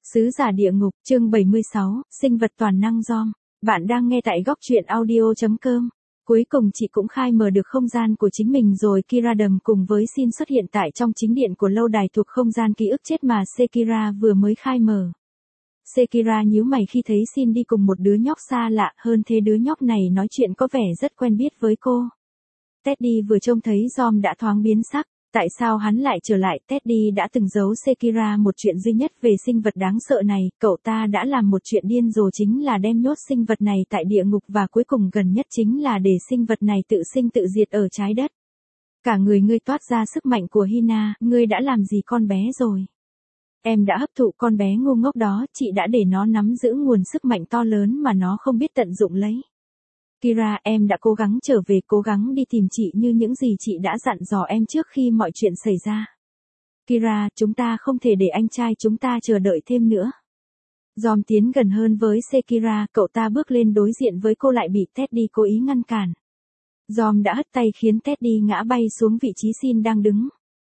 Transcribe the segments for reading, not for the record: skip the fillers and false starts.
Sứ giả địa ngục, chương 76, sinh vật toàn năng Giom. Bạn đang nghe tại góc truyện audio.com. Cuối cùng chị cũng khai mở được không gian của chính mình rồi. Kira Đầm cùng với Shin xuất hiện tại trong chính điện của lâu đài thuộc không gian ký ức chết mà Sekira vừa mới khai mở. Sekira nhíu mày khi thấy Shin đi cùng một đứa nhóc xa lạ, hơn thế đứa nhóc này nói chuyện có vẻ rất quen biết với cô. Teddy vừa trông thấy Giom đã thoáng biến sắc. Tại sao hắn lại trở lại? Teddy đã từng giấu Sekira một chuyện duy nhất về sinh vật đáng sợ này, cậu ta đã làm một chuyện điên rồ chính là đem nhốt sinh vật này tại địa ngục và cuối cùng gần nhất chính là để sinh vật này tự sinh tự diệt ở trái đất. Cả người ngươi toát ra sức mạnh của Hina, ngươi đã làm gì con bé rồi? Em đã hấp thụ con bé ngu ngốc đó, chị đã để nó nắm giữ nguồn sức mạnh to lớn mà nó không biết tận dụng lấy. Kira, em đã cố gắng trở về, cố gắng đi tìm chị như những gì chị đã dặn dò em trước khi mọi chuyện xảy ra. Kira, chúng ta không thể để anh trai chúng ta chờ đợi thêm nữa. Giom tiến gần hơn với Sekira, cậu ta bước lên đối diện với cô lại bị Teddy cố ý ngăn cản. Giom đã hất tay khiến Teddy ngã bay xuống vị trí Shin đang đứng.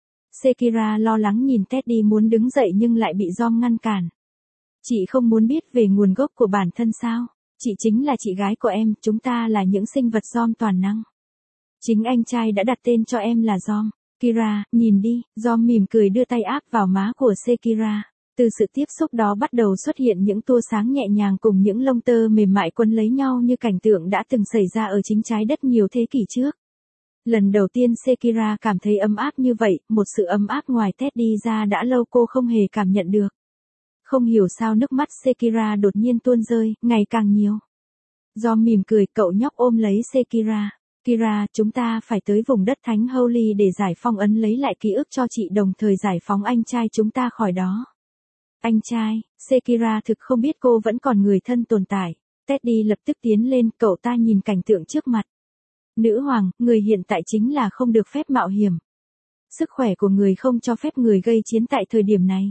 Sekira lo lắng nhìn Teddy muốn đứng dậy nhưng lại bị Giom ngăn cản. Chị không muốn biết về nguồn gốc của bản thân sao? Chị chính là chị gái của em, chúng ta là những sinh vật Giom toàn năng. Chính anh trai đã đặt tên cho em là Giom. Kira, nhìn đi, Giom mỉm cười đưa tay áp vào má của Sekira. Từ sự tiếp xúc đó bắt đầu xuất hiện những tua sáng nhẹ nhàng cùng những lông tơ mềm mại quấn lấy nhau như cảnh tượng đã từng xảy ra ở chính trái đất nhiều thế kỷ trước. Lần đầu tiên Sekira cảm thấy ấm áp như vậy, một sự ấm áp ngoài Teddy ra đã lâu cô không hề cảm nhận được. Không hiểu sao nước mắt Sekira đột nhiên tuôn rơi, ngày càng nhiều. Giom mỉm cười, cậu nhóc ôm lấy Sekira. Kira, chúng ta phải tới vùng đất thánh Holy để giải phong ấn lấy lại ký ức cho chị đồng thời giải phóng anh trai chúng ta khỏi đó. Anh trai, Sekira thực không biết cô vẫn còn người thân tồn tại. Teddy lập tức tiến lên, cậu ta nhìn cảnh tượng trước mặt. Nữ hoàng, người hiện tại chính là không được phép mạo hiểm. Sức khỏe của người không cho phép người gây chiến tại thời điểm này.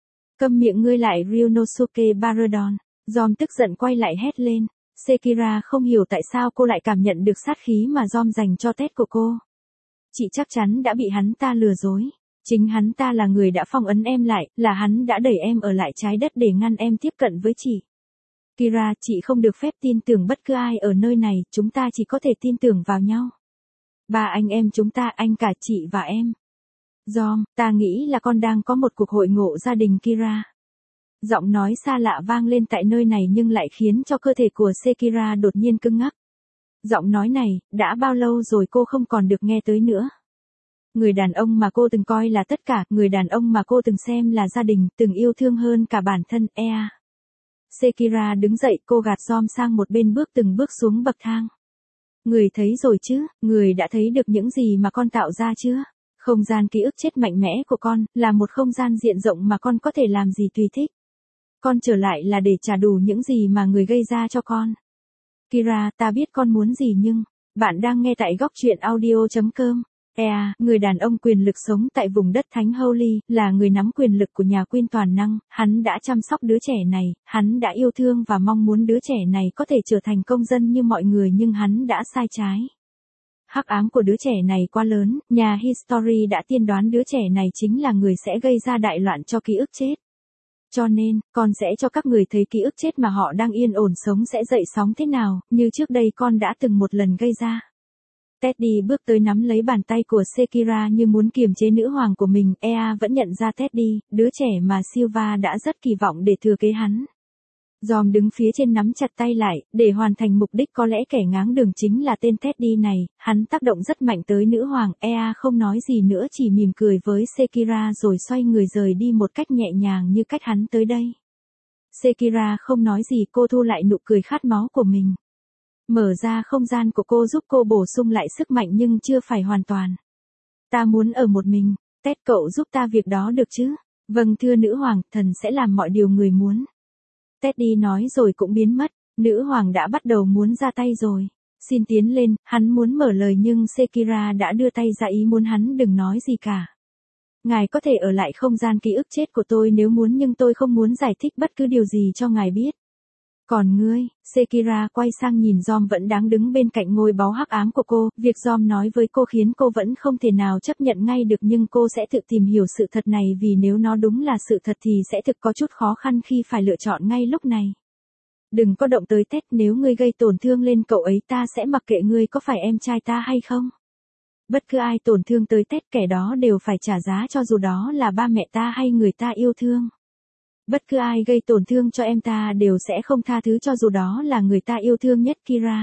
Câm miệng ngươi lại Ryunosuke Baradon. Giom tức giận quay lại hét lên. Sekira không hiểu tại sao cô lại cảm nhận được sát khí mà Giom dành cho Ted của cô. Chị chắc chắn đã bị hắn ta lừa dối. Chính hắn ta là người đã phong ấn em lại, là hắn đã đẩy em ở lại trái đất để ngăn em tiếp cận với chị. Kira, chị không được phép tin tưởng bất cứ ai ở nơi này, chúng ta chỉ có thể tin tưởng vào nhau. Ba anh em chúng ta, anh cả chị và em. Giom, ta nghĩ là con đang có một cuộc hội ngộ gia đình Kira. Giọng nói xa lạ vang lên tại nơi này nhưng lại khiến cho cơ thể của Sekira đột nhiên cứng ngắc. Giọng nói này, đã bao lâu rồi cô không còn được nghe tới nữa. Người đàn ông mà cô từng coi là tất cả, người đàn ông mà cô từng xem là gia đình, từng yêu thương hơn cả bản thân, Ea. Sekira đứng dậy, cô gạt Giom sang một bên bước từng bước xuống bậc thang. Người thấy rồi chứ, người đã thấy được những gì mà con tạo ra chưa? Không gian ký ức chết mạnh mẽ của con, là một không gian diện rộng mà con có thể làm gì tùy thích. Con trở lại là để trả đủ những gì mà người gây ra cho con. Kira, ta biết con muốn gì nhưng, bạn đang nghe tại góc truyện audio.com. Ea, người đàn ông quyền lực sống tại vùng đất thánh Holy, là người nắm quyền lực của nhà Queen toàn năng, hắn đã chăm sóc đứa trẻ này, hắn đã yêu thương và mong muốn đứa trẻ này có thể trở thành công dân như mọi người nhưng hắn đã sai trái. Hắc ám của đứa trẻ này quá lớn, nhà History đã tiên đoán đứa trẻ này chính là người sẽ gây ra đại loạn cho ký ức chết. Cho nên, con sẽ cho các người thấy ký ức chết mà họ đang yên ổn sống sẽ dậy sóng thế nào, như trước đây con đã từng một lần gây ra. Teddy bước tới nắm lấy bàn tay của Sekira như muốn kiềm chế nữ hoàng của mình, Ea vẫn nhận ra Teddy, đứa trẻ mà Silva đã rất kỳ vọng để thừa kế hắn. Giom đứng phía trên nắm chặt tay lại, để hoàn thành mục đích có lẽ kẻ ngáng đường chính là tên Teddy này, hắn tác động rất mạnh tới nữ hoàng, Ea không nói gì nữa chỉ mỉm cười với Sekira rồi xoay người rời đi một cách nhẹ nhàng như cách hắn tới đây. Sekira không nói gì, cô thu lại nụ cười khát máu của mình. Mở ra không gian của cô giúp cô bổ sung lại sức mạnh nhưng chưa phải hoàn toàn. Ta muốn ở một mình, Ted cậu giúp ta việc đó được chứ? Vâng thưa nữ hoàng, thần sẽ làm mọi điều người muốn. Teddy nói rồi cũng biến mất, nữ hoàng đã bắt đầu muốn ra tay rồi. Xin tiến lên, hắn muốn mở lời nhưng Sekira đã đưa tay ra ý muốn hắn đừng nói gì cả. Ngài có thể ở lại không gian ký ức chết của tôi nếu muốn nhưng tôi không muốn giải thích bất cứ điều gì cho ngài biết. Còn ngươi, Sekira quay sang nhìn Giom vẫn đang đứng bên cạnh ngôi báu hắc ám của cô, việc Giom nói với cô khiến cô vẫn không thể nào chấp nhận ngay được nhưng cô sẽ tự tìm hiểu sự thật này vì nếu nó đúng là sự thật thì sẽ thực có chút khó khăn khi phải lựa chọn ngay lúc này. Đừng có động tới Ted, nếu ngươi gây tổn thương lên cậu ấy ta sẽ mặc kệ ngươi có phải em trai ta hay không. Bất cứ ai tổn thương tới Ted kẻ đó đều phải trả giá cho dù đó là ba mẹ ta hay người ta yêu thương. Bất cứ ai gây tổn thương cho em ta đều sẽ không tha thứ cho dù đó là người ta yêu thương nhất Kira.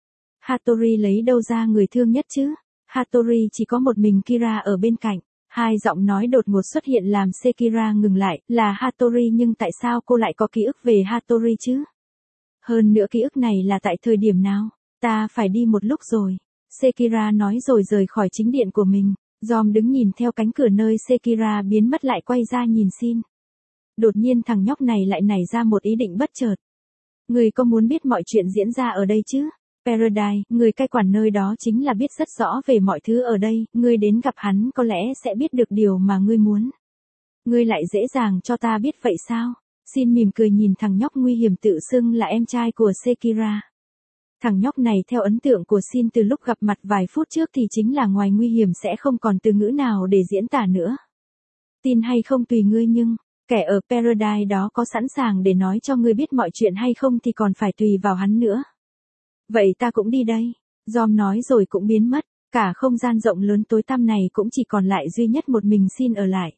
Hattori lấy đâu ra người thương nhất chứ? Hattori chỉ có một mình Kira ở bên cạnh. Hai giọng nói đột ngột xuất hiện làm Sekira ngừng lại, là Hattori nhưng tại sao cô lại có ký ức về Hattori chứ? Hơn nữa ký ức này là tại thời điểm nào? Ta phải đi một lúc rồi. Sekira nói rồi rời khỏi chính điện của mình. Giom đứng nhìn theo cánh cửa nơi Sekira biến mất lại quay ra nhìn Shin. Đột nhiên thằng nhóc này lại nảy ra một ý định bất chợt. Người có muốn biết mọi chuyện diễn ra ở đây chứ? Paradise, người cai quản nơi đó chính là biết rất rõ về mọi thứ ở đây, ngươi đến gặp hắn có lẽ sẽ biết được điều mà ngươi muốn. Ngươi lại dễ dàng cho ta biết vậy sao? Shin mỉm cười nhìn thằng nhóc nguy hiểm tự xưng là em trai của Sekira. Thằng nhóc này theo ấn tượng của Shin từ lúc gặp mặt vài phút trước thì chính là ngoài nguy hiểm sẽ không còn từ ngữ nào để diễn tả nữa. Tin hay không tùy ngươi nhưng, kẻ ở Paradise đó có sẵn sàng để nói cho ngươi biết mọi chuyện hay không thì còn phải tùy vào hắn nữa. Vậy ta cũng đi đây. Giom nói rồi cũng biến mất, cả không gian rộng lớn tối tăm này cũng chỉ còn lại duy nhất một mình Shin ở lại.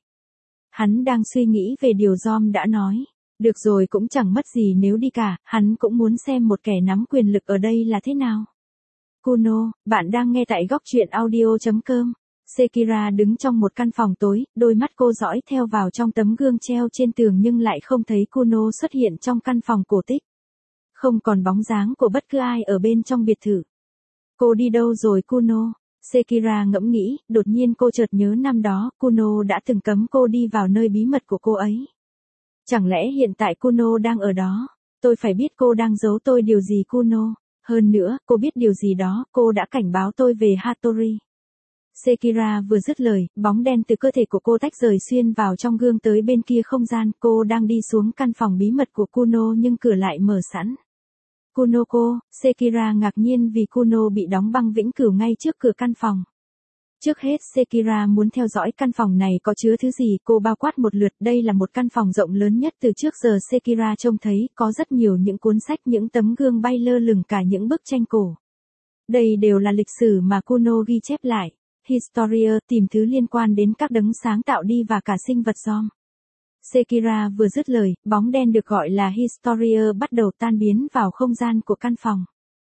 Hắn đang suy nghĩ về điều Giom đã nói. Được rồi cũng chẳng mất gì nếu đi cả, hắn cũng muốn xem một kẻ nắm quyền lực ở đây là thế nào. Kuno, bạn đang nghe tại góc truyện audio.com. Sekira đứng trong một căn phòng tối, đôi mắt cô dõi theo vào trong tấm gương treo trên tường nhưng lại không thấy Kuno xuất hiện trong căn phòng cổ tích. Không còn bóng dáng của bất cứ ai ở bên trong biệt thự. Cô đi đâu rồi Kuno? Sekira ngẫm nghĩ, đột nhiên cô chợt nhớ năm đó, Kuno đã từng cấm cô đi vào nơi bí mật của cô ấy. Chẳng lẽ hiện tại Kuno đang ở đó? Tôi phải biết cô đang giấu tôi điều gì Kuno. Hơn nữa, cô biết điều gì đó, cô đã cảnh báo tôi về Hattori. Sekira vừa dứt lời, bóng đen từ cơ thể của cô tách rời xuyên vào trong gương tới bên kia không gian. Cô đang đi xuống căn phòng bí mật của Kuno nhưng cửa lại mở sẵn. Kunoko, Sekira ngạc nhiên vì Kuno bị đóng băng vĩnh cửu ngay trước cửa căn phòng. Trước hết Sekira muốn theo dõi căn phòng này có chứa thứ gì, cô bao quát một lượt, đây là một căn phòng rộng lớn nhất từ trước giờ Sekira trông thấy, có rất nhiều những cuốn sách, những tấm gương bay lơ lửng, cả những bức tranh cổ. Đây đều là lịch sử mà Kuno ghi chép lại. Historia, tìm thứ liên quan đến các đấng sáng tạo đi và cả sinh vật Giom. Sekira vừa dứt lời, bóng đen được gọi là Historia bắt đầu tan biến vào không gian của căn phòng.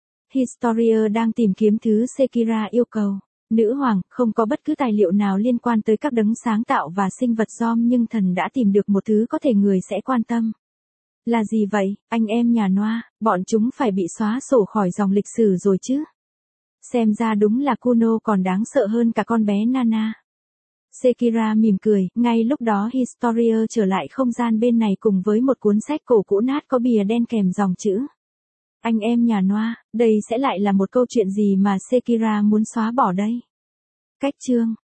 Historia đang tìm kiếm thứ Sekira yêu cầu. Nữ hoàng, không có bất cứ tài liệu nào liên quan tới các đấng sáng tạo và sinh vật Giom nhưng thần đã tìm được một thứ có thể người sẽ quan tâm. Là gì vậy, anh em nhà Noa, bọn chúng phải bị xóa sổ khỏi dòng lịch sử rồi chứ? Xem ra đúng là Kuno còn đáng sợ hơn cả con bé Nana. Sekira mỉm cười, ngay lúc đó Historia trở lại không gian bên này cùng với một cuốn sách cổ cũ nát có bìa đen kèm dòng chữ. Anh em nhà Noa, đây sẽ lại là một câu chuyện gì mà Sekira muốn xóa bỏ đây? Cách chương